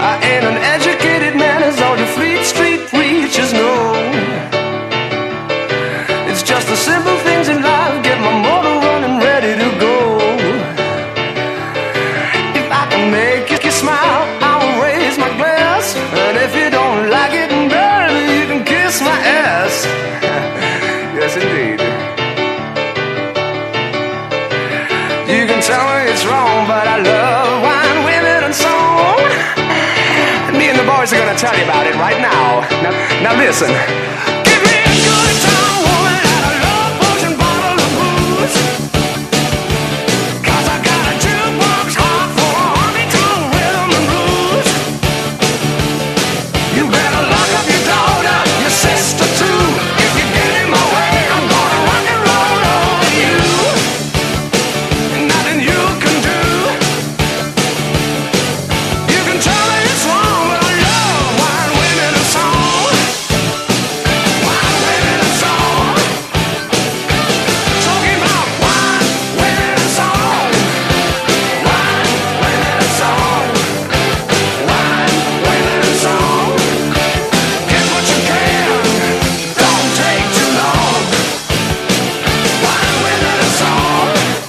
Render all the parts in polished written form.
I ain't an educated man as all the Fleet Street preachers know. It's just the simple things in life get my motor running ready to go. If I can make you smile, I will raise my glass. And if you don't like it, baby, you can kiss my ass. Yes, indeed. You can tell me it's wrong, but I love wine, women, and song. Me and the boys are gonna tell you about it right now. Now listen. Give me a good time, woman, and a love potion bottle of booze. 'Cause I got a jukebox heart for a honky-tonk rhythm and blues. You better lock up your daughter, your sister too. If you get in my way, I'm gonna rock and roll over you. Nothing you can do. You can tell me it's wrong, but I love wine, women, and song. Wine, women, and song. Talking about wine, women, and song. Wine, women, and song. Wine, women, and song. Get what you can, don't take too long. Wine, women, and song.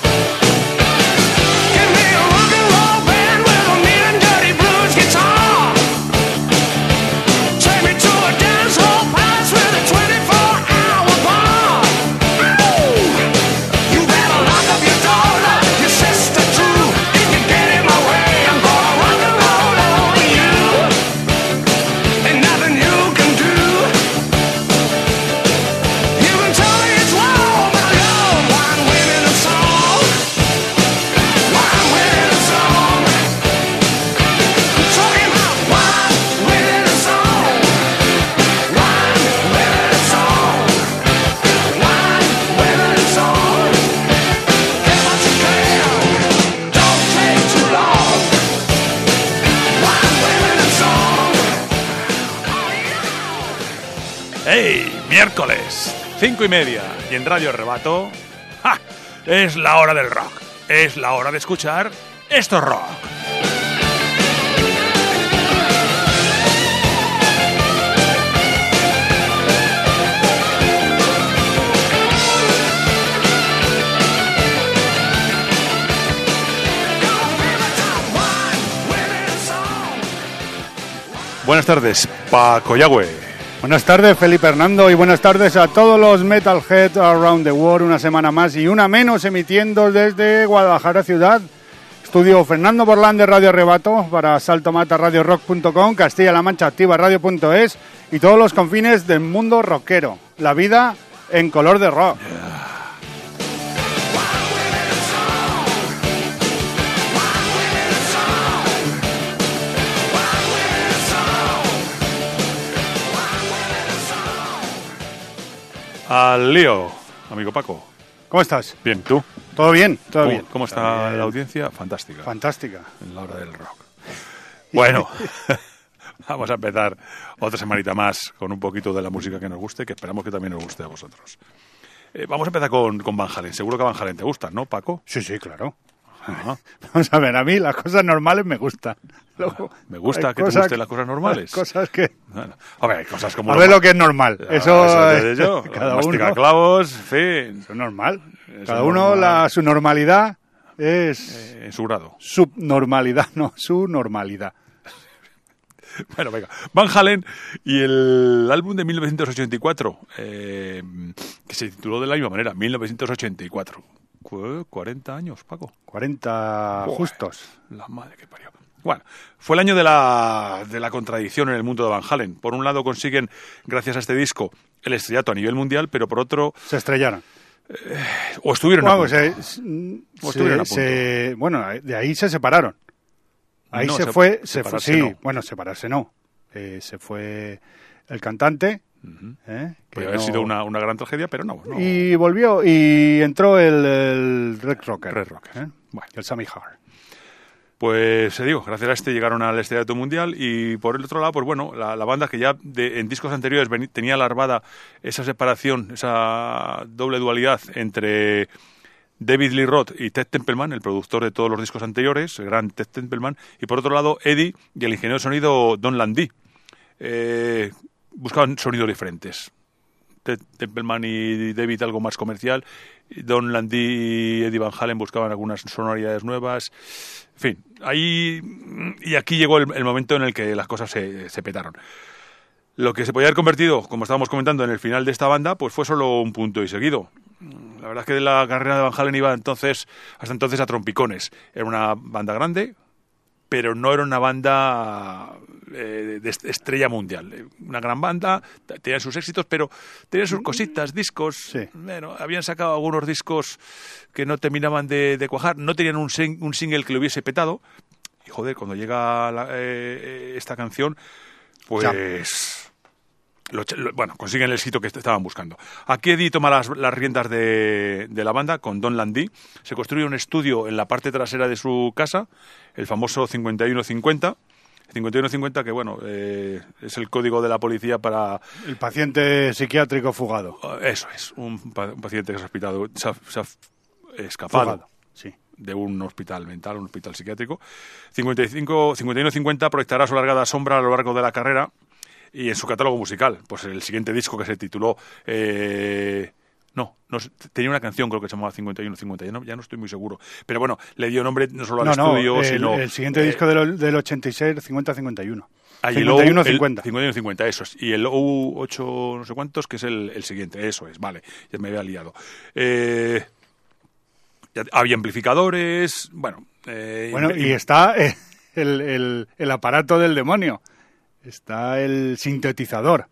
Give me a rock and roll band with a mean and dirty blues guitar. Take me to a dance hall palace with a 24-hour bar. Ooh, you better lock up your daughter, your sister too. If you get in my way, I'm gonna rock and roll over you. Ain't nothing you can do. You can tell me it's wrong, but I love wine, women, and song. Wine, women, and song. Talking about wine, women, and song. Wine, women, and song. Wine, women, and song. Get what you can, don't take too long. Wine, women, and song. ¡Hey! Miércoles, 5:30, y en Radio Rebato, ¡ja! Es la hora del rock. Es la hora de escuchar esto es rock. Buenas tardes, Paco Yagüe. Buenas tardes, Felipe Hernando, y buenas tardes a todos los Metalhead Around the World. Una semana más y una menos emitiendo desde Guadalajara ciudad. Estudio Fernando Borlán de Radio Rebato para saltomataradiorock.com, Castilla-La Mancha Activa Radio.es y todos los confines del mundo rockero. La vida en color de rock. Al lío, amigo Paco. ¿Cómo estás? Bien, ¿tú? ¿Todo bien? Todo bien. ¿Cómo está la audiencia? Fantástica. Fantástica. En la hora del rock. Bueno, vamos a empezar otra semanita más con un poquito de la música que nos guste, que esperamos que también nos guste a vosotros. Vamos a empezar con Van Halen. Seguro que Van Halen te gusta, ¿no, Paco? Sí, sí, claro. Ajá. Vamos a ver, a mí las cosas normales me gustan. Luego, Me gusta hay que te cosas gusten las cosas normales. Cosas que... Bueno, a ver, hay cosas como... A ver lo que es normal. Eso te digo yo. cada Mastica uno... clavos, en fin. Eso es normal. Eso Cada es uno, normal. su normalidad es... En su grado. Subnormalidad, no, su normalidad. Bueno, venga. Van Halen y el álbum de 1984, que se tituló de la misma manera, 1984. 40 años, Paco. 40 Buah, justos. La madre que parió. Bueno, fue el año de la contradicción en el mundo de Van Halen. Por un lado consiguen, gracias a este disco, el estrellato a nivel mundial, pero por otro... Se estrellaron. O estuvieron a punto. Bueno, de ahí se separaron. Ahí No, se fue, separarse sí, no. bueno, separarse no. Se fue el cantante. Que Podría haber no- sido una gran tragedia, pero no. Y volvió, y entró el Red Rocker. Red Rocker. Bueno. El Sammy Hagar. Pues digo, gracias a este llegaron al estrellato mundial y por el otro lado, pues bueno, la banda que ya en discos anteriores tenía larvada esa separación, esa doble dualidad entre David Lee Roth y Ted Templeman, el productor de todos los discos anteriores, el gran Ted Templeman, y por otro lado Eddie y el ingeniero de sonido Don Landry. Buscaban sonidos diferentes. Ted Templeman y David algo más comercial, Don Landry y Eddie Van Halen buscaban algunas sonoridades nuevas. En fin, y aquí llegó el momento en el que las cosas se petaron. Lo que se podía haber convertido, como estábamos comentando, en el final de esta banda, pues fue solo un punto y seguido. La verdad es que la carrera de Van Halen iba hasta entonces a trompicones. Era una banda grande, pero no era una banda de estrella mundial. Una gran banda, tenía sus éxitos, pero tenía sus cositas, discos. Sí. Bueno, habían sacado algunos discos que no terminaban de cuajar, no tenían un single que lo hubiese petado. Y joder, cuando llega esta canción, pues... Bueno, consiguen el éxito que estaban buscando. Aquí Eddie toma las riendas de la banda con Don Landry. Se construye un estudio en la parte trasera de su casa, el famoso 5150. 5150 que, bueno, es el código de la policía para... El paciente psiquiátrico fugado. Eso es, un paciente que se ha escapado. Fugado, sí. De un hospital mental, un hospital psiquiátrico. 5150 proyectará su largada sombra a lo largo de la carrera. Y en su catálogo musical, pues el siguiente disco que se tituló... tenía una canción creo que se llamaba 51-50, ya no estoy muy seguro. Pero bueno, le dio nombre no solo al estudio, sino... El siguiente disco del 86, 50-51. 51-50. 51-50, eso es. Y el U8 no sé cuántos, que es el siguiente, eso es, vale, ya me había liado. Ya había amplificadores, bueno... y está el aparato del demonio. Está el sintetizador,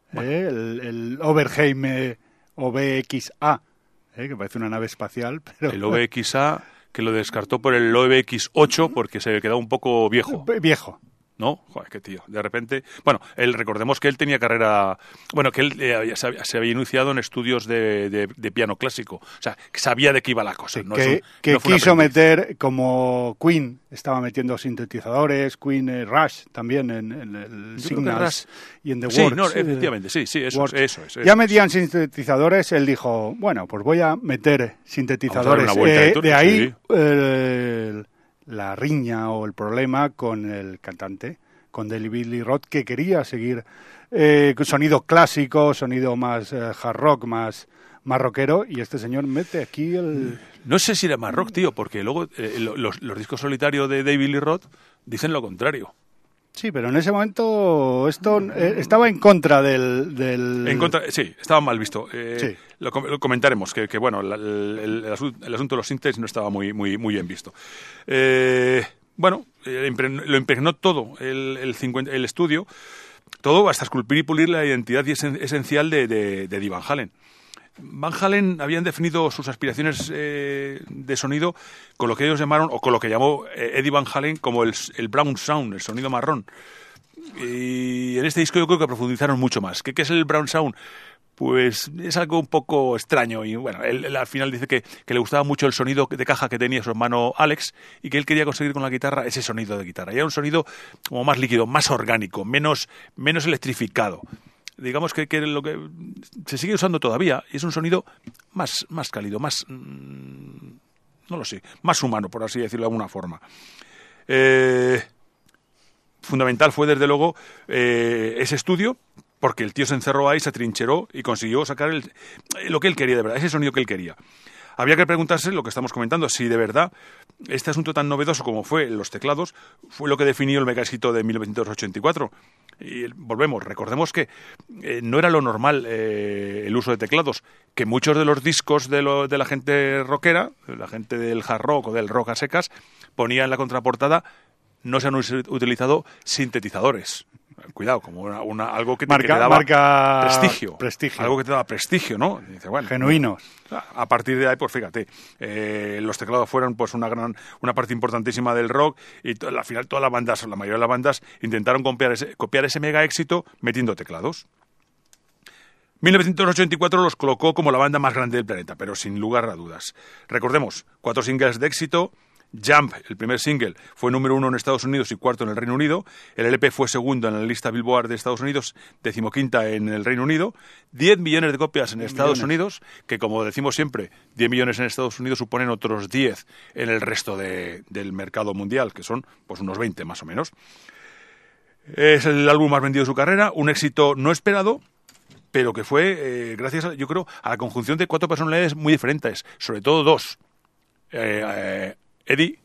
el Oberheim OBXA, que parece una nave espacial. Pero el OBXA, que lo descartó por el OBX8 porque se quedaba un poco viejo. Viejo. ¿No? Joder, qué tío. De repente... Bueno, recordemos que él tenía carrera... Bueno, que él se había iniciado en estudios de piano clásico. O sea, que sabía de qué iba la cosa. Sí, que quiso meter, como Queen estaba metiendo sintetizadores, Queen Rush también en el Signals y en The Works. Sí, no, efectivamente, sí, eso es. Ya metían sintetizadores, él dijo, bueno, pues voy a meter sintetizadores. Vamos a dar una vuelta de ahí... sí. La riña o el problema con el cantante, con David Lee Roth, que quería seguir sonido clásico, sonido más hard rock, más rockero, y este señor mete aquí el... No sé si era más rock, tío, porque luego los discos solitarios de David Lee Roth dicen lo contrario. Sí, pero en ese momento esto estaba en contra del... En contra, sí, estaba mal visto. Sí. Lo comentaremos, que bueno, el asunto de los sintes no estaba muy bien visto. Bueno, lo impregnó todo el estudio, todo hasta esculpir y pulir la identidad esencial de Eddie Van Halen. Van Halen habían definido sus aspiraciones de sonido con lo que ellos llamaron, o con lo que llamó Eddie Van Halen como el brown sound, el sonido marrón. Y en este disco yo creo que profundizaron mucho más. ¿Qué es el brown sound? Pues es algo un poco extraño. Y bueno, él al final dice que le gustaba mucho el sonido de caja que tenía su hermano Alex y que él quería conseguir con la guitarra ese sonido de guitarra. Y era un sonido como más líquido, más orgánico, menos electrificado. Digamos que lo que se sigue usando todavía y es un sonido más cálido, más no lo sé, más humano, por así decirlo de alguna forma. Fundamental fue desde luego ese estudio, porque el tío se encerró ahí, se atrincheró y consiguió sacar lo que él quería de verdad, ese sonido que él quería. Habría que preguntarse, lo que estamos comentando, si de verdad este asunto tan novedoso como fue los teclados fue lo que definió el mega éxito de 1984. Y recordemos que no era lo normal el uso de teclados, que muchos de los discos de la gente rockera, de la gente del hard rock o del rock a secas, ponía en la contraportada: no se han utilizado sintetizadores. Cuidado, como algo que te daba prestigio. Algo que te daba prestigio, ¿no? Y dice, bueno, genuinos. A partir de ahí, pues fíjate, los teclados fueron pues una parte importantísima del rock y al final todas las bandas, la mayoría de las bandas, intentaron copiar ese mega éxito metiendo teclados. 1984 los colocó como la banda más grande del planeta, pero sin lugar a dudas. Recordemos, 4 singles de éxito, Jump, el primer single, fue número 1 en Estados Unidos y cuarto en el Reino Unido. El LP fue segundo en la lista Billboard de Estados Unidos, 15ª en el Reino Unido. 10 millones de copias en Estados Unidos, que como decimos siempre, 10 millones en Estados Unidos suponen otros 10 en el resto del mercado mundial, que son pues unos 20 más o menos. Es el álbum más vendido de su carrera, un éxito no esperado, pero que fue gracias, yo creo, a la conjunción de 4 personalidades muy diferentes, sobre todo 2. Eddie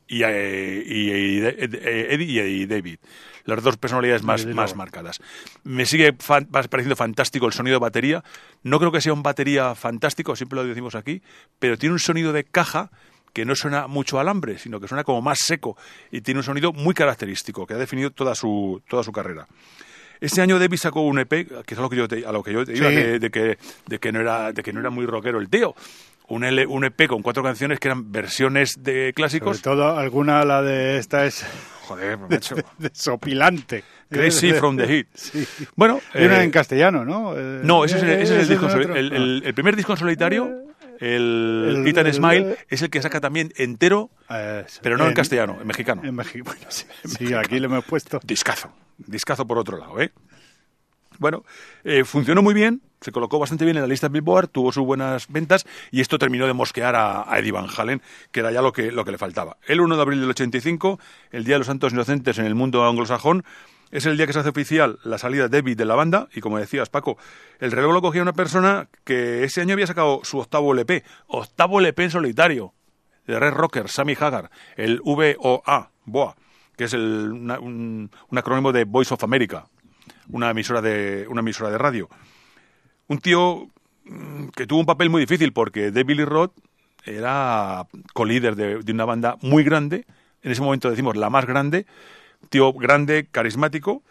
y David, las 2 personalidades más marcadas. Me sigue pareciendo fantástico el sonido de batería. No creo que sea un batería fantástico, siempre lo decimos aquí, pero tiene un sonido de caja que no suena mucho alambre, sino que suena como más seco y tiene un sonido muy característico que ha definido toda su carrera. Este año David sacó un EP, que es a lo que yo te iba, de que no era muy rockero el tío. Un EP con 4 canciones que eran versiones de clásicos. Sobre todo alguna, la de esta es... Joder, macho. Desopilante. Crazy from the Heat. Sí. Bueno, y una en castellano, ¿no? No, ese es el disco. El primer disco en solitario, el Eat and Smile, es el que saca también entero, pero no en castellano, en mexicano. En México, bueno, sí, aquí le hemos puesto. Discazo por otro lado, ¿eh? Bueno, funcionó muy bien, se colocó bastante bien en la lista Billboard, tuvo sus buenas ventas y esto terminó de mosquear a Eddie Van Halen, que era ya lo que le faltaba. El 1 de abril del 85, el Día de los Santos Inocentes en el mundo anglosajón, es el día que se hace oficial la salida de David de la banda y, como decías, Paco, el relevo lo cogía una persona que ese año había sacado su octavo LP en solitario, de Red Rocker, Sammy Hagar, el VOA, que es un acrónimo de Voice of America, una emisora de radio. Un tío que tuvo un papel muy difícil porque David Lee Roth era colíder de una banda muy grande, en ese momento decimos la más grande, tío grande, carismático,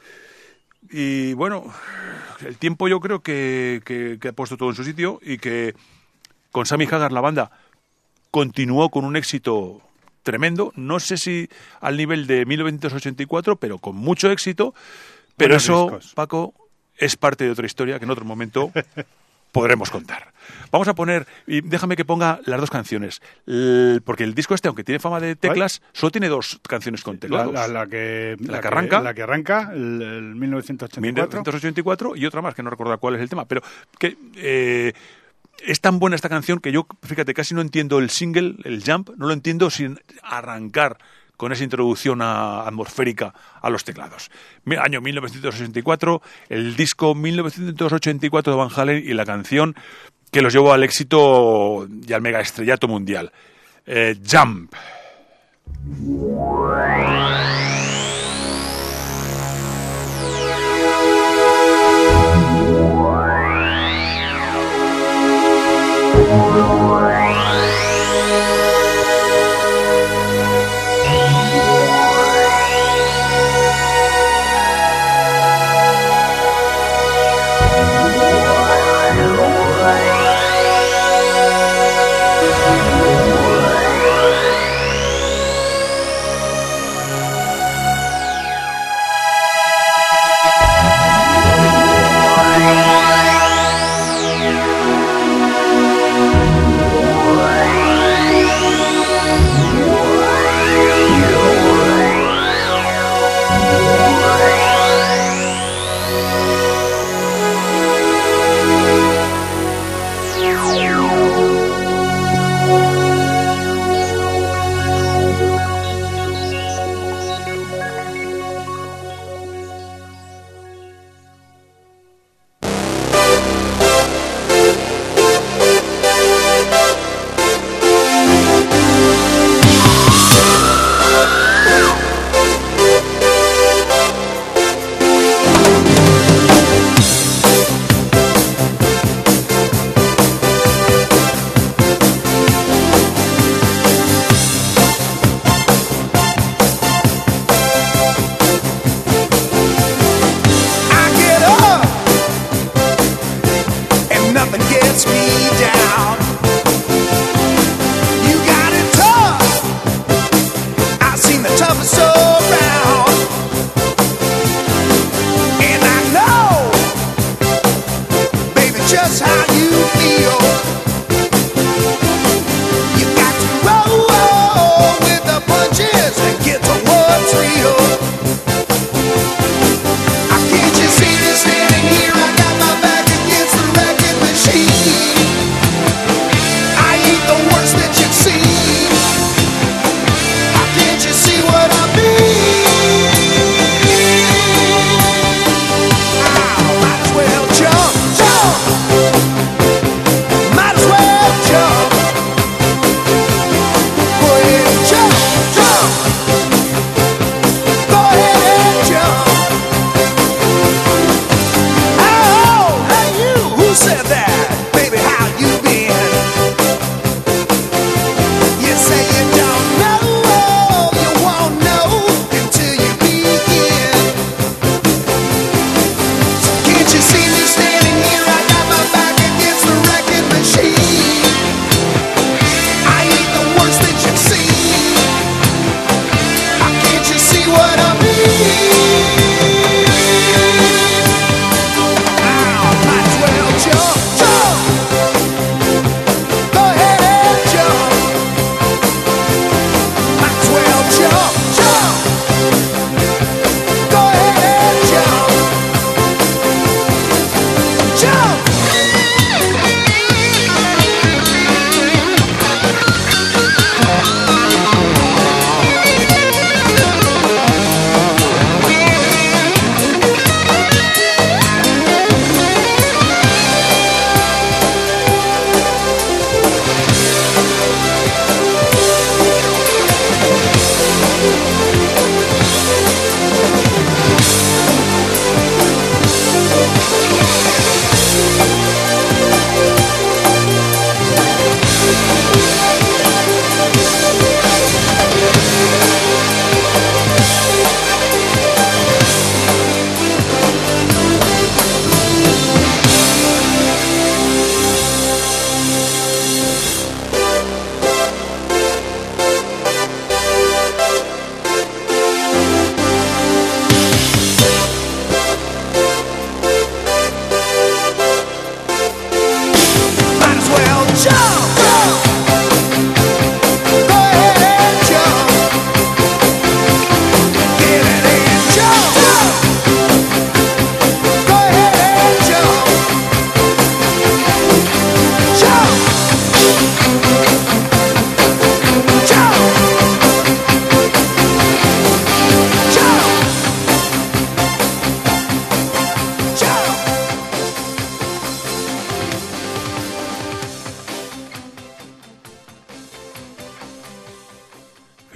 y bueno, el tiempo yo creo que ha puesto todo en su sitio y que con Sammy Hagar la banda continuó con un éxito tremendo, no sé si al nivel de 1984, pero con mucho éxito. Pero eso, discos. Paco, es parte de otra historia que en otro momento podremos contar. Vamos a poner, y déjame que ponga las 2 canciones, porque el disco aunque tiene fama de teclas, solo tiene 2 canciones con teclados. La que arranca, el 1984. 1984 y otra más, que no recuerdo cuál es el tema, pero que es tan buena esta canción que yo, fíjate, casi no entiendo el single, el Jump, no lo entiendo sin arrancar con esa introducción atmosférica a los teclados. Año 1964, el disco 1984 de Van Halen y la canción que los llevó al éxito y al mega estrellato mundial. Jump.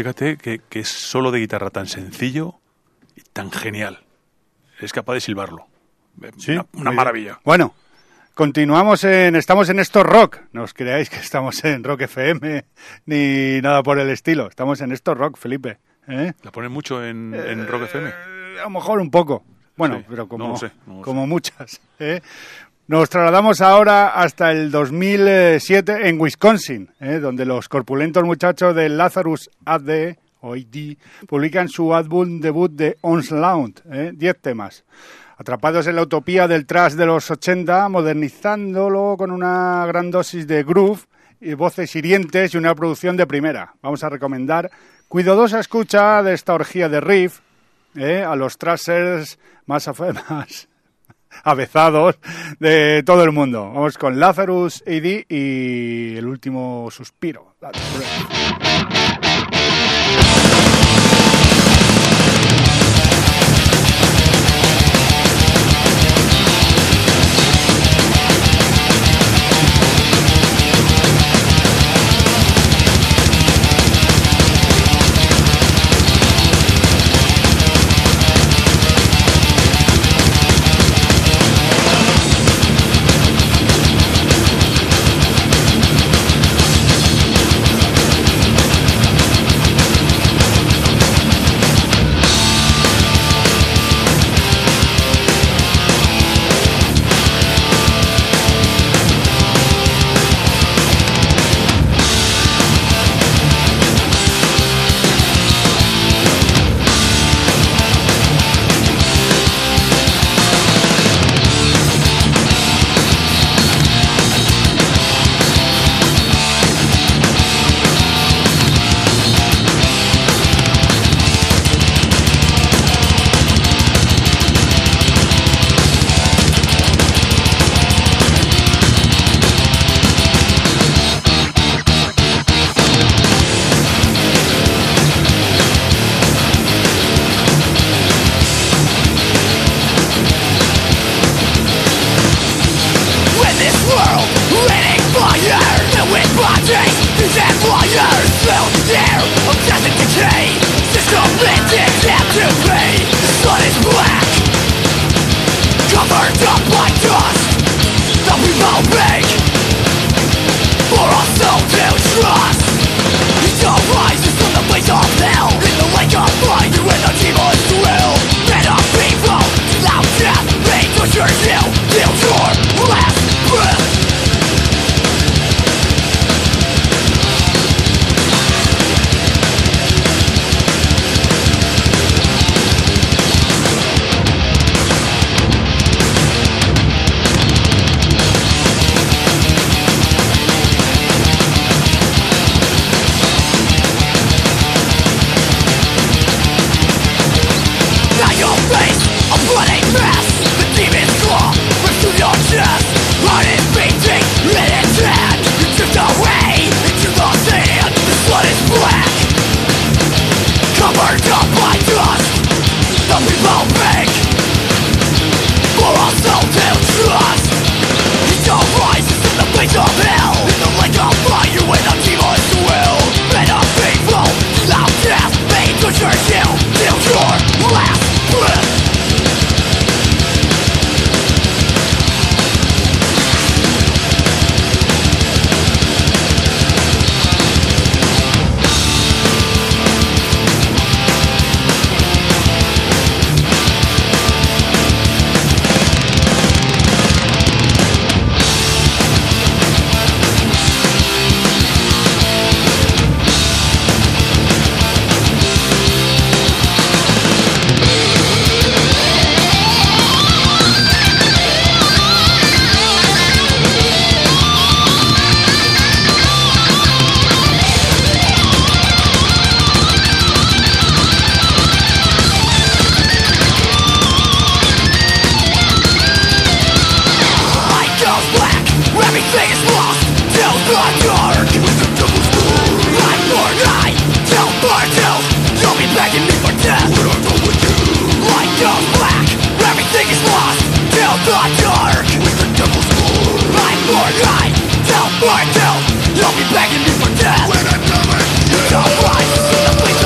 fíjate que es solo de guitarra tan sencillo y tan genial. Es capaz de silbarlo. Sí, Una maravilla. Bueno, estamos en Esto Rock. No os creáis que estamos en Rock FM ni nada por el estilo. Estamos en Esto Rock, Felipe. ¿Eh? ¿La ponen mucho en Rock FM? A lo mejor un poco. Bueno, Sí, pero no lo sé. como muchas. ¿Eh? Nos trasladamos ahora hasta el 2007 en Wisconsin, donde los corpulentos muchachos de Lazarus AD publican su álbum debut de Onslaught, 10 temas. Atrapados en la utopía del thrash de los 80, modernizándolo con una gran dosis de groove, y voces hirientes y una producción de primera. Vamos a recomendar cuidadosa escucha de esta orgía de riff a los thrashers más avezados de todo el mundo. Vamos con Lazarus AD y el último suspiro. You'll be begging me for death. When I come in, you'll rise to the place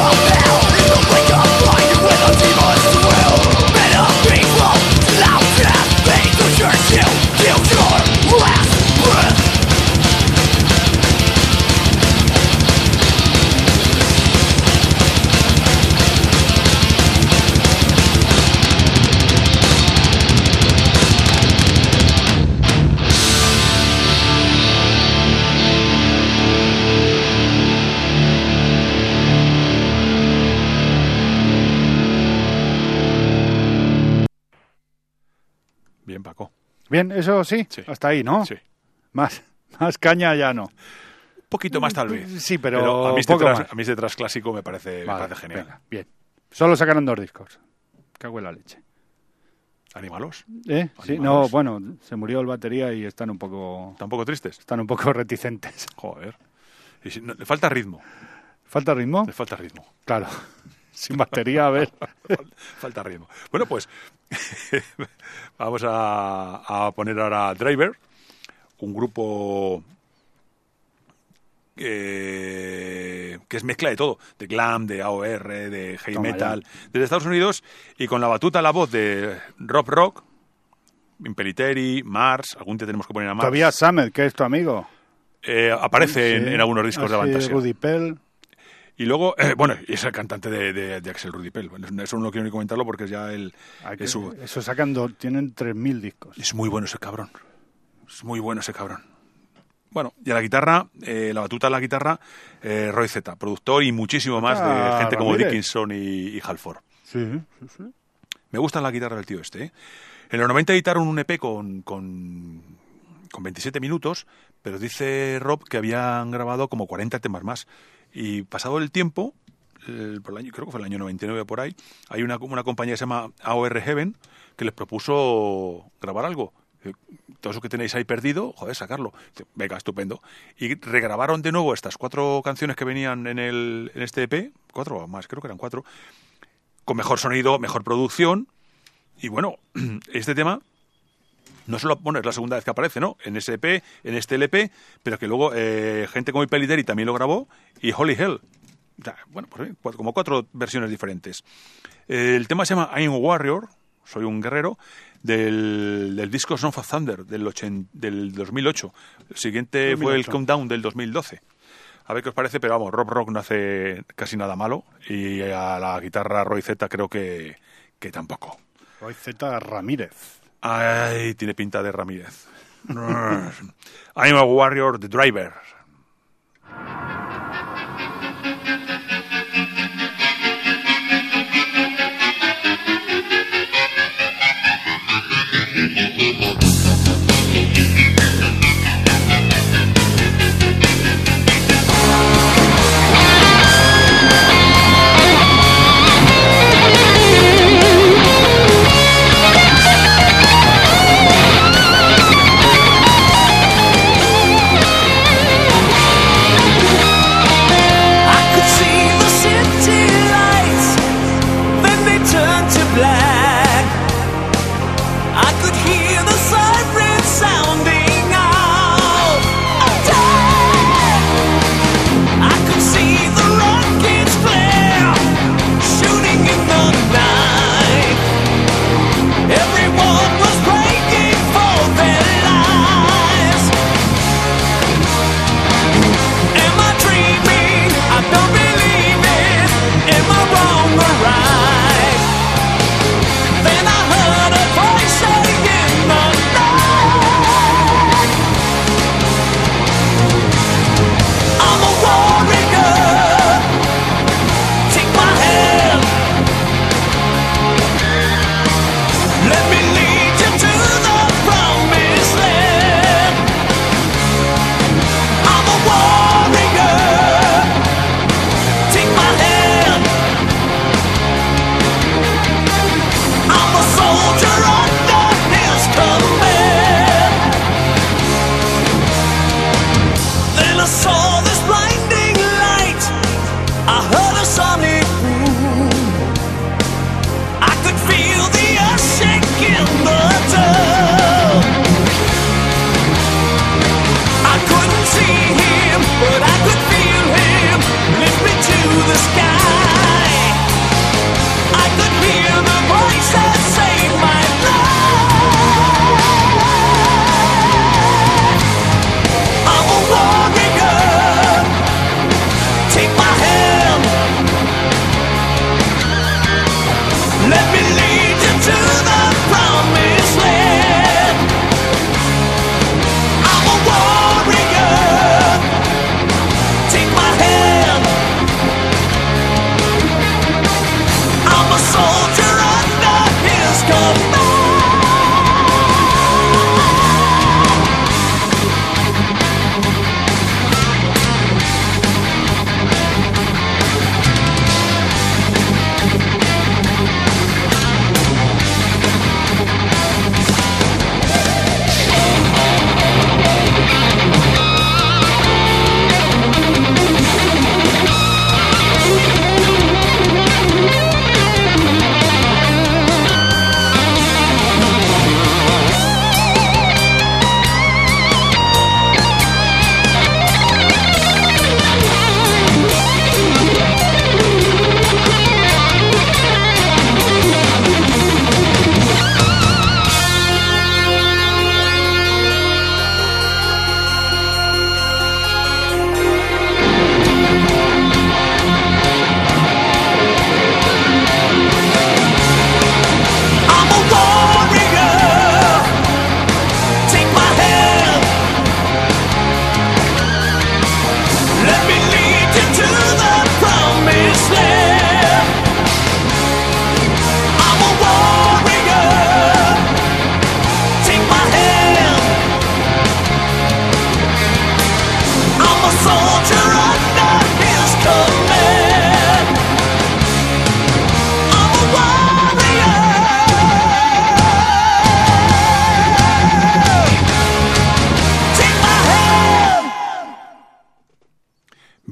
Bien, Paco. Bien, eso sí, Sí. hasta ahí, ¿no? Sí. Más caña ya no. Un poquito más tal vez. Sí, pero a mí este poco más. a mí este tras clásico me parece genial. Venga, bien. Solo sacaron 2 discos. Cago en la leche. Anímalos. Sí, Animados. no, bueno, se murió el batería y están un poco Tristes. reticentes. Joder. Y si- no, le falta ritmo. ¿Falta ritmo? Le falta ritmo. Claro. Sin batería, a ver. Falta ritmo. Bueno, pues vamos a poner ahora Driver, un grupo que es mezcla de todo, de glam, de AOR, de heavy Toma metal, desde Estados Unidos, y con la batuta, la voz de Rob Rock, Impellitteri, Mars, algún día tenemos que poner a Mars. Todavía Samet, que es tu amigo. Aparece Sí, en algunos discos de así, Fantasia. Rudy Pell. Y luego, bueno, y es el cantante de Axel Rudy Pell. Bueno, eso no quiero ni comentarlo porque es ya Eso sacan tienen 3.000 discos. es muy bueno ese cabrón. Es muy bueno ese cabrón. Bueno, y a la guitarra, la batuta de la guitarra, Roy Z, productor y muchísimo más de gente como Ramírez. Dickinson y Halford. Sí. Me gusta la guitarra del tío este, ¿eh? En los 90 editaron un EP con 27 minutos, pero dice Rob que habían grabado como 40 temas más. Y pasado el tiempo, por el año, creo que fue el año 99 por ahí, hay una compañía que se llama AOR Heaven que les propuso grabar algo. Todo eso que tenéis ahí perdido, joder, sacarlo. Venga, estupendo. Y regrabaron de nuevo estas 4 canciones que venían en este EP, 4 o más, creo que eran 4, con mejor sonido, mejor producción. Y bueno, este tema no solo, bueno, es la segunda vez que aparece, ¿no? En ese EP, en este LP, pero que luego gente como Impellitteri también lo grabó, y Holy Hell. O sea, bueno, pues como 4 versiones diferentes. El tema se llama I'm a Warrior, soy un guerrero, del disco Song of Thunder del 2008. El siguiente 2008. fue el Countdown del 2012. A ver qué os parece, pero vamos, Rob Rock no hace casi nada malo, y a la guitarra Roy Z creo que tampoco. Roy Z. Ramírez. Ay, tiene pinta de Ramírez. I'm a Warrior, The Driver. Driver.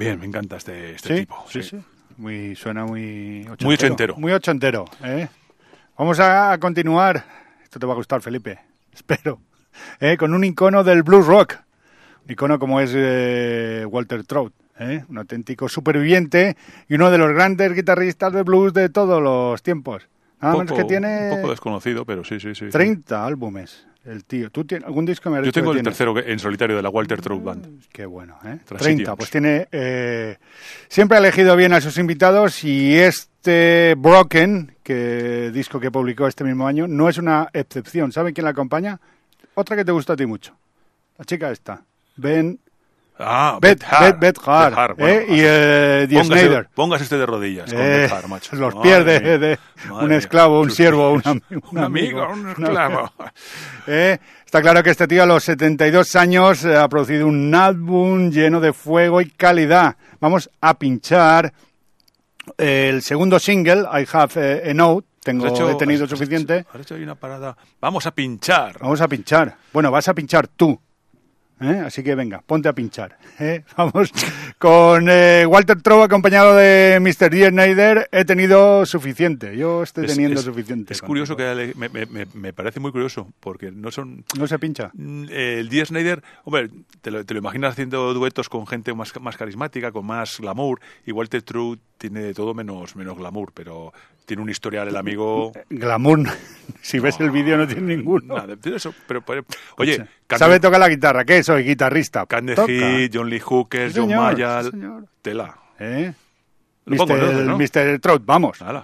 bien, me encanta este ¿Sí? tipo. Sí. Suena muy ochentero. Muy ochentero. Muy ochentero, ¿eh? Vamos a continuar. Esto te va a gustar, Felipe. Espero. Con un icono del blues rock. Un icono como es Walter Trout. Un auténtico superviviente y uno de los grandes guitarristas de blues de todos los tiempos. Nada menos que tiene... Un poco desconocido, pero sí. 30 álbumes. El tío. ¿Tú tienes algún disco? Yo tengo el tercero en solitario de la Walter Trout Band. Qué bueno, 30. 30. Pues tiene... siempre ha elegido bien a sus invitados y este Broken, disco que publicó este mismo año, no es una excepción. ¿Saben quién la acompaña? Otra que te gusta a ti mucho. La chica esta. Beth Hart. Bueno, y The Snyder. Póngase usted de rodillas con Beth Hart, macho. Los pies de un esclavo, un siervo, un amigo, un esclavo. Está claro que este tío a los 72 años ha producido un álbum lleno de fuego y calidad. Vamos a pinchar el segundo single, I Have Enough. He tenido suficiente. Has hecho ahí una parada. Vamos a pinchar. Bueno, vas a pinchar tú. Así que venga, ponte a pinchar. Vamos con Walter Trout acompañado de Mr. D. Snyder. He tenido suficiente. Yo estoy teniendo suficiente. Es curioso que me parece muy curioso porque no se pincha. El D. Snyder, hombre, te lo imaginas haciendo duetos con gente más carismática, con más glamour. Y Walter Trout tiene de todo menos glamour, pero tiene un historial el amigo. Glamour, si ves el vídeo no tiene ninguno. Nada, pero oye, ¿sabe tocar la guitarra? ¿Qué soy? Guitarrista. Candle, John Lee Hooker, John Mayall, tela. Lo pongo, ¿no? Mr. Trout, vamos. Hala.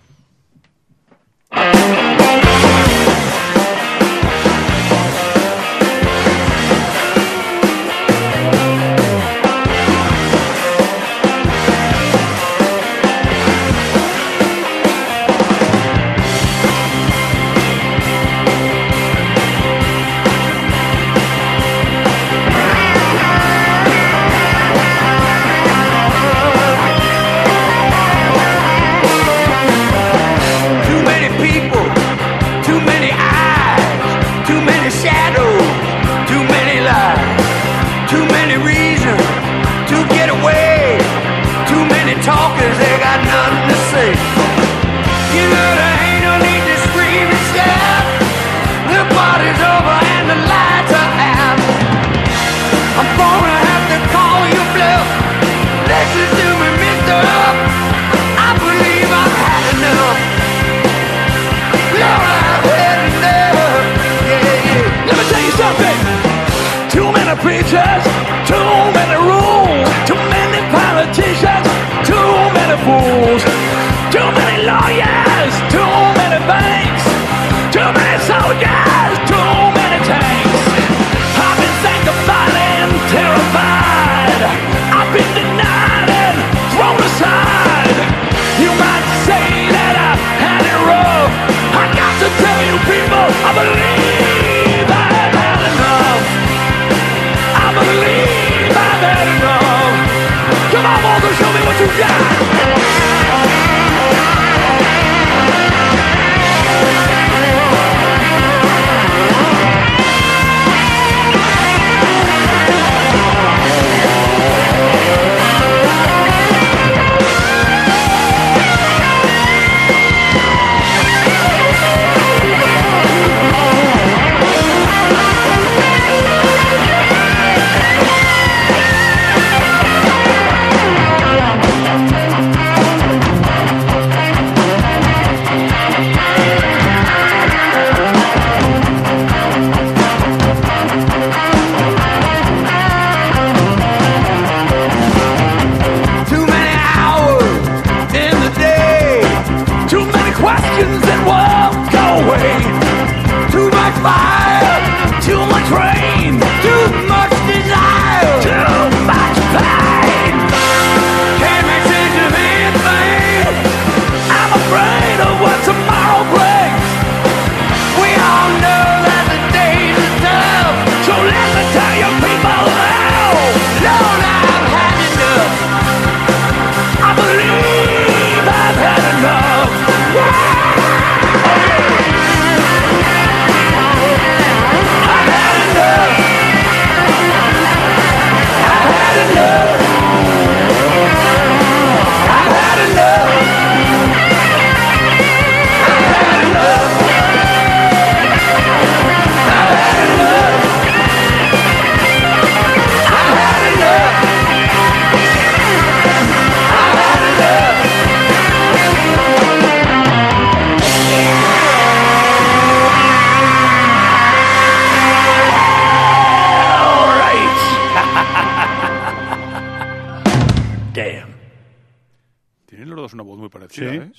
Preachers, too many rules, too many politicians, too many fools, too many lawyers, too many banks, too many soldiers, too many tanks. I've been sanctified and terrified. I've been denied and thrown aside. You might say that I had it rough. I got to tell you people, I believe I've had enough. I believe I've had enough. Come on, Walter, show me what you got.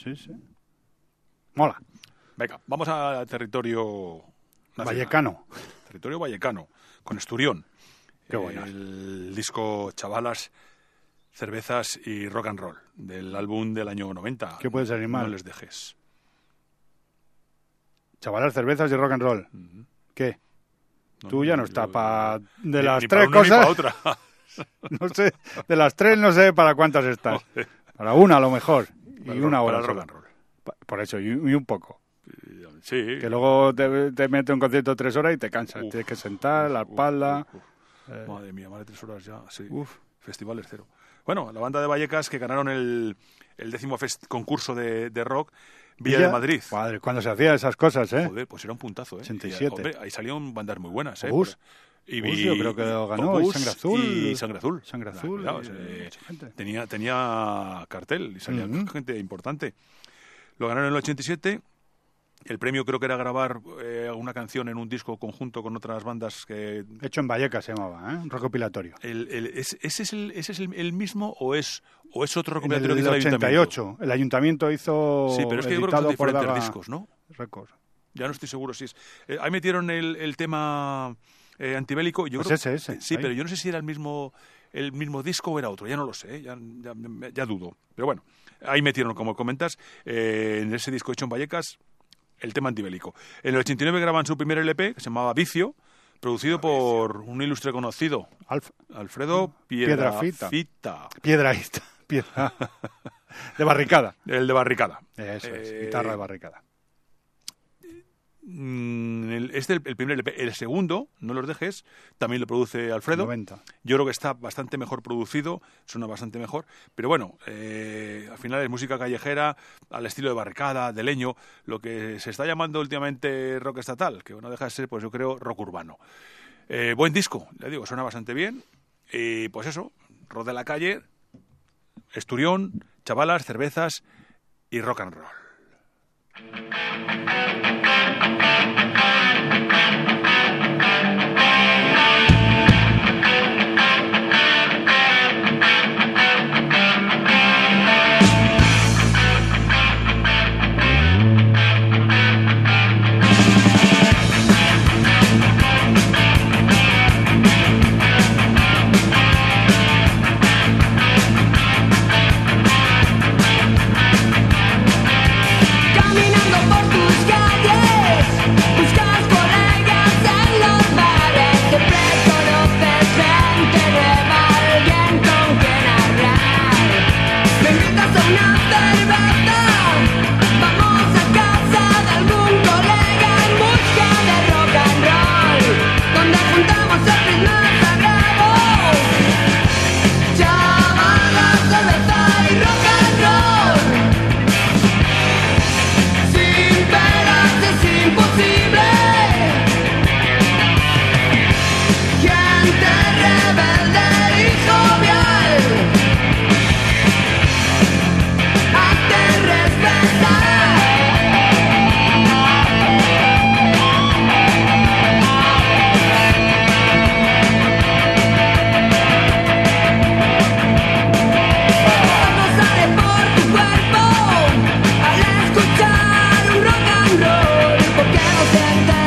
Sí, sí. Mola. Venga, vamos a territorio nacional. Vallecano. Territorio vallecano, con Esturión. Qué bueno. El disco Chavalas, Cervezas y Rock and Roll, del álbum del año 90. ¿Qué puede salir mal? No les dejes. Chavalas, cervezas y rock and roll. ¿Qué? Tú ya no estás para... De ni- las ni tres para una ni para cosas, otra. no sé, de las tres no sé para cuántas estás. Para una a lo mejor. Y Para el una rock- hora para el rock sola. and roll. Por eso, y un poco. Sí. Que luego te mete un concierto 3 horas y te cansas. Uf, Tienes que sentar, la uf, espalda. uf. Madre mía, más de 3 horas ya. Sí. Uf. Festivales cero. Bueno, la banda de Vallecas que ganaron el 10º concurso de rock Villa de Madrid. Padre, cuando se hacían esas cosas, ¿eh? Joder, pues era un puntazo, ¿eh? 87. Y, hombre, ahí salieron bandas muy buenas, ¿eh? Opus. Y Opus, yo creo que lo ganó, Opus y Sangre Azul. Y Sangre Azul. Sangre Azul, Cuidado, mucha gente. tenía cartel y salía gente importante. Lo ganaron en el 87. El premio creo que era grabar una canción en un disco conjunto con otras bandas que... Hecho en Vallecas se llamaba, ¿eh? Un recopilatorio. ¿Ese es el mismo o es otro En recopilatorio que el hizo el 88. El ayuntamiento hizo... Sí, pero es que yo creo que son editado por diferentes Daga discos, ¿no? Records. Ya no estoy seguro si es... ahí metieron el tema antibélico. Yo Pues creo, ese, sí, ahí. pero yo no sé si era el mismo disco o era otro. Ya no lo sé, ya dudo. Pero bueno, ahí metieron, como comentas, en ese disco hecho en Vallecas, el tema antibélico. En el 89 graban su primer LP, que se llamaba Vicio, producido por un ilustre conocido, Alfredo Piedrafita. Piedrafita. Piedra de barricada. El de Barricada. Eso es, guitarra de barricada. Este es el primer LP. El segundo, No los dejes, también lo produce Alfredo. 90. Yo creo que está bastante mejor producido, suena bastante mejor, pero bueno, al final es música callejera, al estilo de Barricada, de Leño, lo que se está llamando últimamente rock estatal, que no deja de ser, pues yo creo, rock urbano. Buen disco, le digo, suena bastante bien, y pues eso, rock de la calle, Esturión, Chavalas, cervezas y rock and roll. Caminando por tus calles, buscas colegas en los bares, siempre conoces gente nueva, alguien con quien hablar. Me invitas a una cerveza, vamos a casa de algún colega en busca de rock and roll, donde juntamos el ritmo sagrado. Chavalas, cerveza y rock and roll. Sin pegas es imposible. Gente rebelde y jovial, hazte respetar. Pasaré por tu cuerpo al escuchar un rock and roll, porque no sientes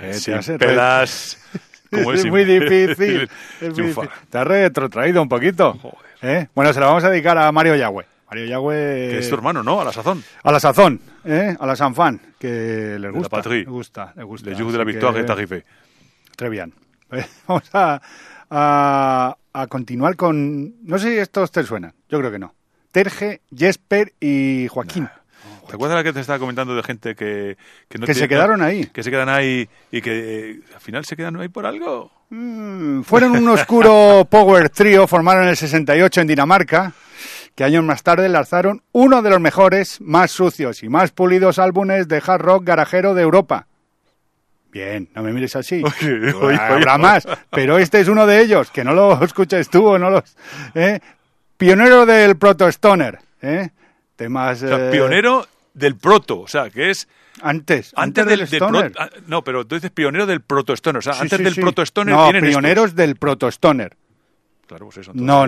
Sin pelas... ¿Cómo es sin- muy difícil. Es muy Triunfa. difícil. Te has retrotraído un poquito. Joder. Bueno, se la vamos a dedicar a Mario Yagüe. Mario Yagüe... Que es tu hermano, ¿no? A la sazón. A la sazón, a la Sanfan, que les la gusta. patrie. Les gusta. Le Joug de la Así Victoire que- est arrivé. Très bien. Vamos a continuar con... No sé si estos te suenan. Yo creo que no. Terje, Jesper y Joaquín. ¿Te acuerdas la que te estaba comentando de gente que no Que se quedaron ahí. Que se quedan ahí y que al final se quedan ahí por algo. Fueron un oscuro power trio formado en el 68 en Dinamarca, que años más tarde lanzaron uno de los mejores, más sucios y más pulidos álbumes de hard rock garajero de Europa. Bien, no me mires así. Habrá más, pero este es uno de ellos, que no lo escuches tú o no los... Pionero del proto-stoner. Temas... O sea, pionero del proto, o sea, que es... Antes Antes del del stoner. no, pero tú dices pionero del proto-stoner, o sea, Sí, antes sí, del sí. proto-stoner No, vienen pioneros estos. del proto-stoner. Claro, pues eso. No.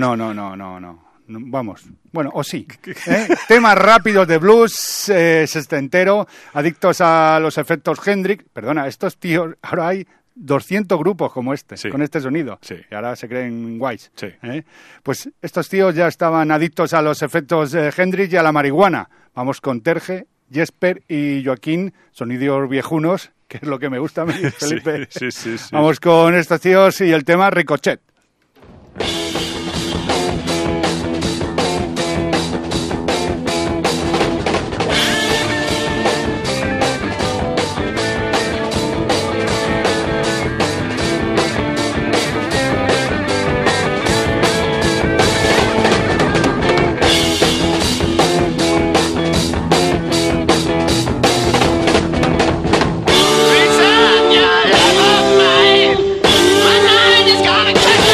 Vamos. Bueno, o sí. Temas rápidos de blues, sesentero, adictos a los efectos Hendrix. Perdona, estos tíos, ahora hay 200 grupos como este, Sí. con este sonido. Sí. Y ahora se creen guays. Sí. Pues estos tíos ya estaban adictos a los efectos Hendrix y a la marihuana. Vamos con Terje, Jesper y Joaquín, sonidos viejunos, que es lo que me gusta a mí, Felipe. Sí. Vamos con estos tíos y el tema Ricochet. Return your love of mine. My mind is gonna catch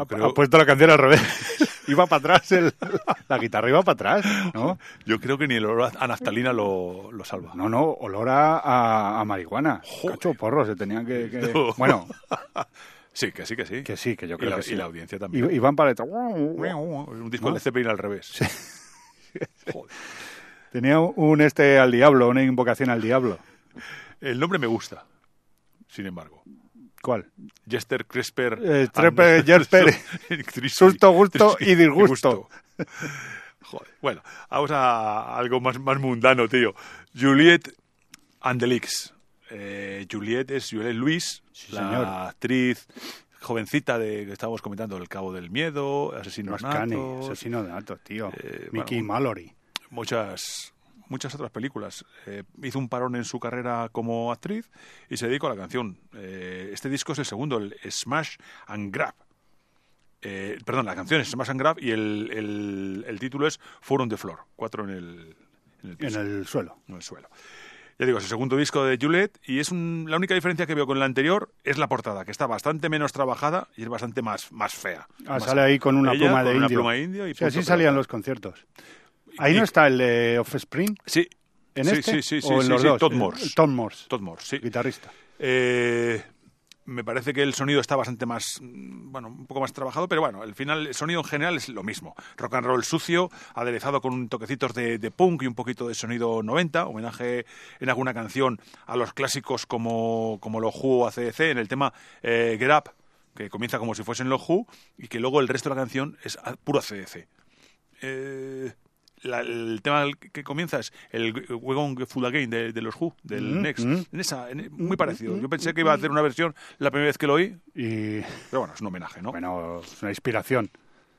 Ha puesto la canción al revés. Iba para atrás, la guitarra iba para atrás, ¿no? Yo creo que ni el olor a naftalina lo salva. No, olor a marihuana. Joder. Cacho, porro, se tenían que... No. Bueno, Sí, que sí, que sí. que sí, que yo creo que sí. Y la audiencia también. Iban para detrás. Un disco de Zeppelin al revés. Joder. Tenía al diablo, una invocación al diablo. El nombre me gusta, sin embargo. ¿Cuál? Jester, Cresper... Treper, Jesper, susto, gusto y disgusto. Joder. Bueno, vamos a algo más mundano, tío. Juliette and the Leaks. Juliette es Juliette Lewis, Sí, la señor. actriz jovencita que estábamos comentando, El Cabo del Miedo, Asesinos Mascani, Natos, asesino de natos, tío. Mickey bueno, Mallory. muchas otras películas. Hizo un parón en su carrera como actriz y se dedicó a la canción. Este disco es el segundo, el Smash and Grab. Perdón, la canción es Smash and Grab y el título es Four on the Floor, 4 en el piso, En el suelo. en el suelo. Ya digo, es el segundo disco de Juliette y es la única diferencia que veo con el anterior es la portada, que está bastante menos trabajada y es bastante más fea. Sale ahí con una Ella pluma con de una indio. pluma indio y Sí, así punto salían pelota. los conciertos. Ahí no está el de Offspring, Sí. ¿en sí, este? Sí, ¿O en los dos? Todd Morse. Todd Morse, Todd Morse, sí. guitarrista. Me parece que el sonido está bastante más, bueno, un poco más trabajado, pero bueno, al final el sonido en general es lo mismo. Rock and roll sucio, aderezado con toquecitos de punk y un poquito de sonido 90, homenaje en alguna canción a los clásicos como los Who o AC/DC en el tema Get Up, que comienza como si fuesen los Who y que luego el resto de la canción es puro AC/DC. El tema que comienza es el We're Gonna Get Full Again de los Who, del Next. Muy parecido. Yo pensé que iba a hacer una versión la primera vez que lo oí, Y, pero bueno, es un homenaje, ¿no? bueno, es una inspiración.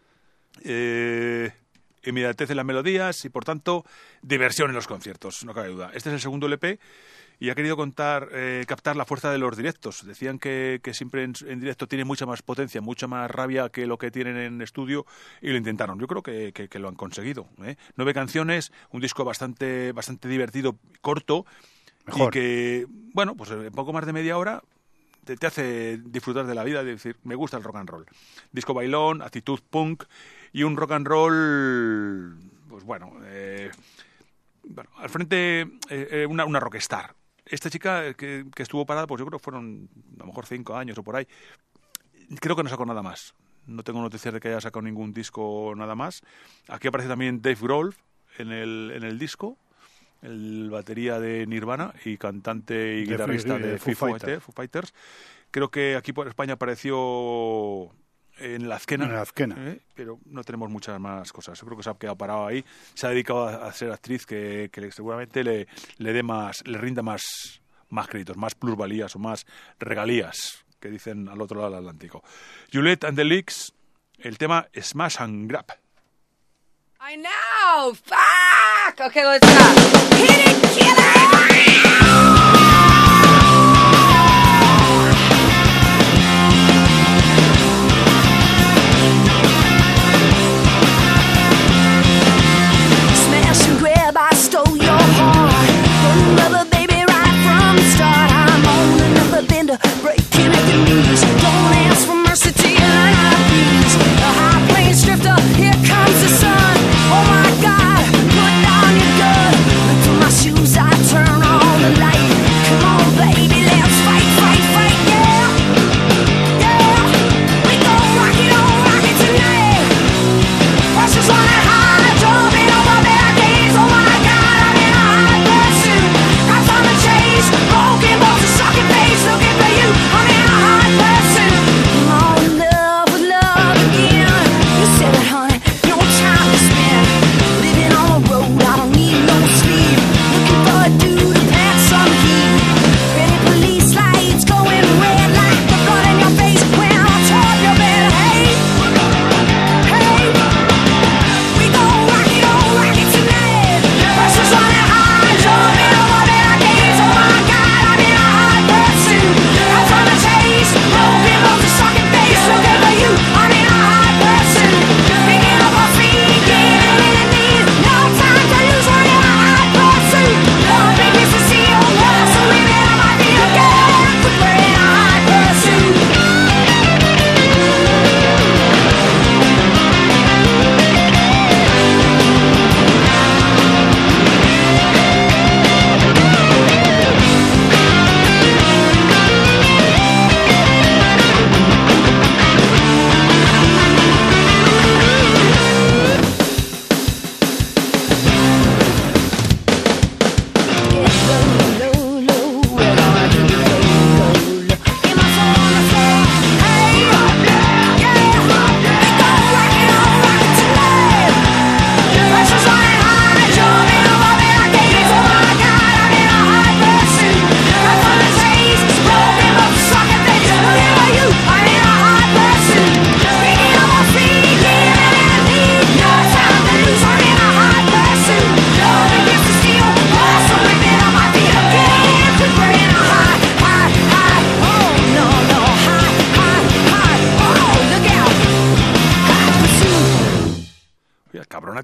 Inmediatez en las melodías y, por tanto, diversión en los conciertos, no cabe duda. Este es el segundo LP y ha querido captar la fuerza de los directos. Decían que siempre en directo tiene mucha más potencia, mucha más rabia que lo que tienen en estudio y lo intentaron. Yo creo que lo han conseguido, ¿eh? 9 canciones, un disco bastante divertido, corto. Mejor. Y que, bueno, pues en poco más de media hora te hace disfrutar de la vida, de decir, me gusta el rock and roll. Disco bailón, actitud punk y un rock and roll, pues bueno, al frente una rockstar. Esta chica que estuvo parada, pues yo creo que fueron a lo mejor 5 años o por ahí. Creo que no sacó nada más. No tengo noticias de que haya sacado ningún disco nada más. Aquí aparece también Dave Grohl en el disco, el batería de Nirvana y cantante y guitarrista de Foo Fighters. Creo que aquí por España apareció en la Azquena, pero no tenemos muchas más cosas. Yo creo que se ha quedado parado ahí. Se ha dedicado a ser actriz que seguramente le rinda más créditos, más plusvalías o más regalías, que dicen al otro lado del Atlántico. Juliette and the Leaks, el tema Smash and Grab. I know! Fuck! Okay, let's go. Hit it, killer! Smash and grab, I stole your heart. Another baby right from the start. I'm on another bender, breaking at the knees. Don't ask for mercy till you learn how to please. The high plains drifter, here comes the sun. Oh my God, put down your gun. Look for my shoes, I turn on the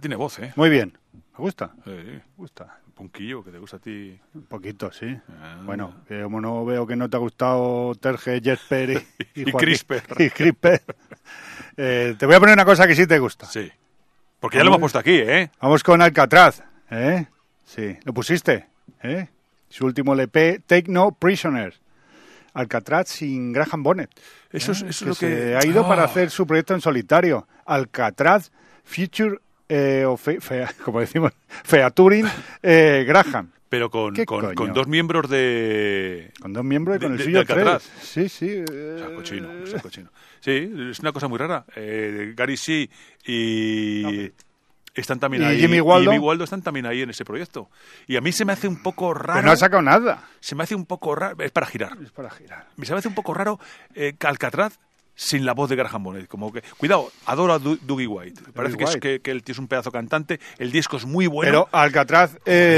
tiene voz, ¿eh? Muy bien. ¿Me gusta? Sí. Me gusta. Punquillo, que te gusta a ti. Un poquito, sí. Ah. Bueno, como no veo que no te ha gustado Terge, Jesper Y Joaquín- Crisper. Y Crisper. Te voy a poner una cosa que sí te gusta. Sí. Porque ya lo hemos puesto aquí, ¿eh? Vamos con Alcatraz, ¿eh? Sí, lo pusiste, ¿eh? Su último LP, Take No Prisoners. Alcatraz sin Graham Bonnet. Eso es lo que... se ha ido para Ah. hacer su proyecto en solitario. Alcatraz Future, como decimos, Featuring Graham. Pero con ¿Qué coño? 2 miembros de... Con 2 miembros y con el de suyo Alcatraz. 3. Sí, sí. Sea cochino. Sí, es una cosa muy rara. Gary C. y... Están también ¿Y ahí. Jimmy Waldo? Y Jimmy Waldo están también ahí en ese proyecto. Y a mí se me hace un poco raro... Pero no ha sacado nada. Se me hace un poco raro... Es para girar. Es para girar. Se me hace un poco raro que Alcatraz sin la voz de Graham Bonnet. Como que, cuidado, adoro a Dougie White. Parece White. que el tío es un pedazo cantante. El disco es muy bueno. Pero Alcatraz,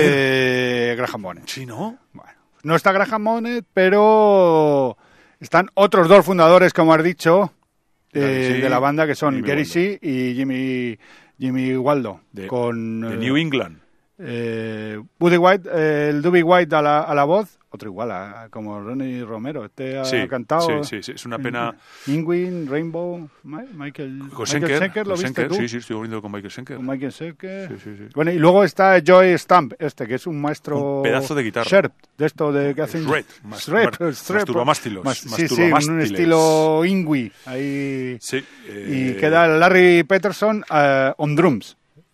Graham Bonnet. Sí, ¿no? Bueno, no está Graham Bonnet, pero están otros 2 fundadores, como has dicho, Gary C. de la banda, que son Jimmy Gary Waldo. C. y Jimmy Waldo. De con New England. Buddy White, el Dougie White a la voz, otro igual, como Ronnie Romero. Este ha Sí, cantado. sí, es una pena. Ingwin, Rainbow, Michael Con Schenker, ¿lo con viste Schenker, tú? Sí, estoy volviendo con Michael Schenker. Con Michael Schenker. Sí. Bueno, y luego está Joey Stamp, que es un maestro... Un pedazo de guitarra. Sherp, de esto de que hacen... Shred, Masturbamástilos. masturbamástilos. Sí, un estilo Ingui. Ahí... Sí. Y queda Larry Peterson on drums.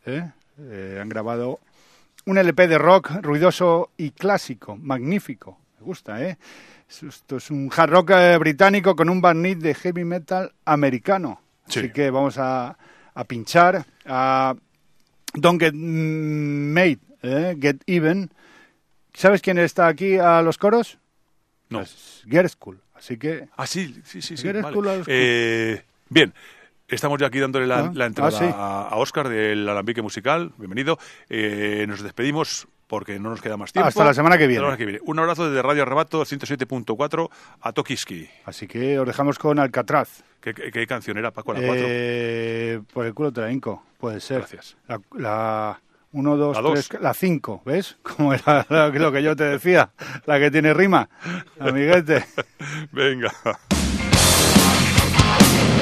Han grabado un LP de rock ruidoso y clásico, magnífico. Me gusta, ¿eh? Esto es un hard rock británico con un barniz de heavy metal americano. Sí. Así que vamos a pinchar a Don't Get Made, Get Even. ¿Sabes quién está aquí a los coros? No. Pues Girl School. Así que... Ah, sí. Eres Vale. cool, Bien. Estamos ya aquí dándole la entrada sí. a Óscar del Alambique Musical. Bienvenido. Nos despedimos porque no nos queda más tiempo. Hasta la semana que viene. Hasta la semana que viene. Un abrazo desde Radio Arrebato 107.4 a Tokiski. Así que os dejamos con Alcatraz. ¿Qué canción era, Paco? ¿La 4? Por el culo te la hinco, puede ser. Gracias. La 1, 2, La 3, dos. la 5, ¿ves? Como era lo que yo te decía, la que tiene rima, amiguete. Venga.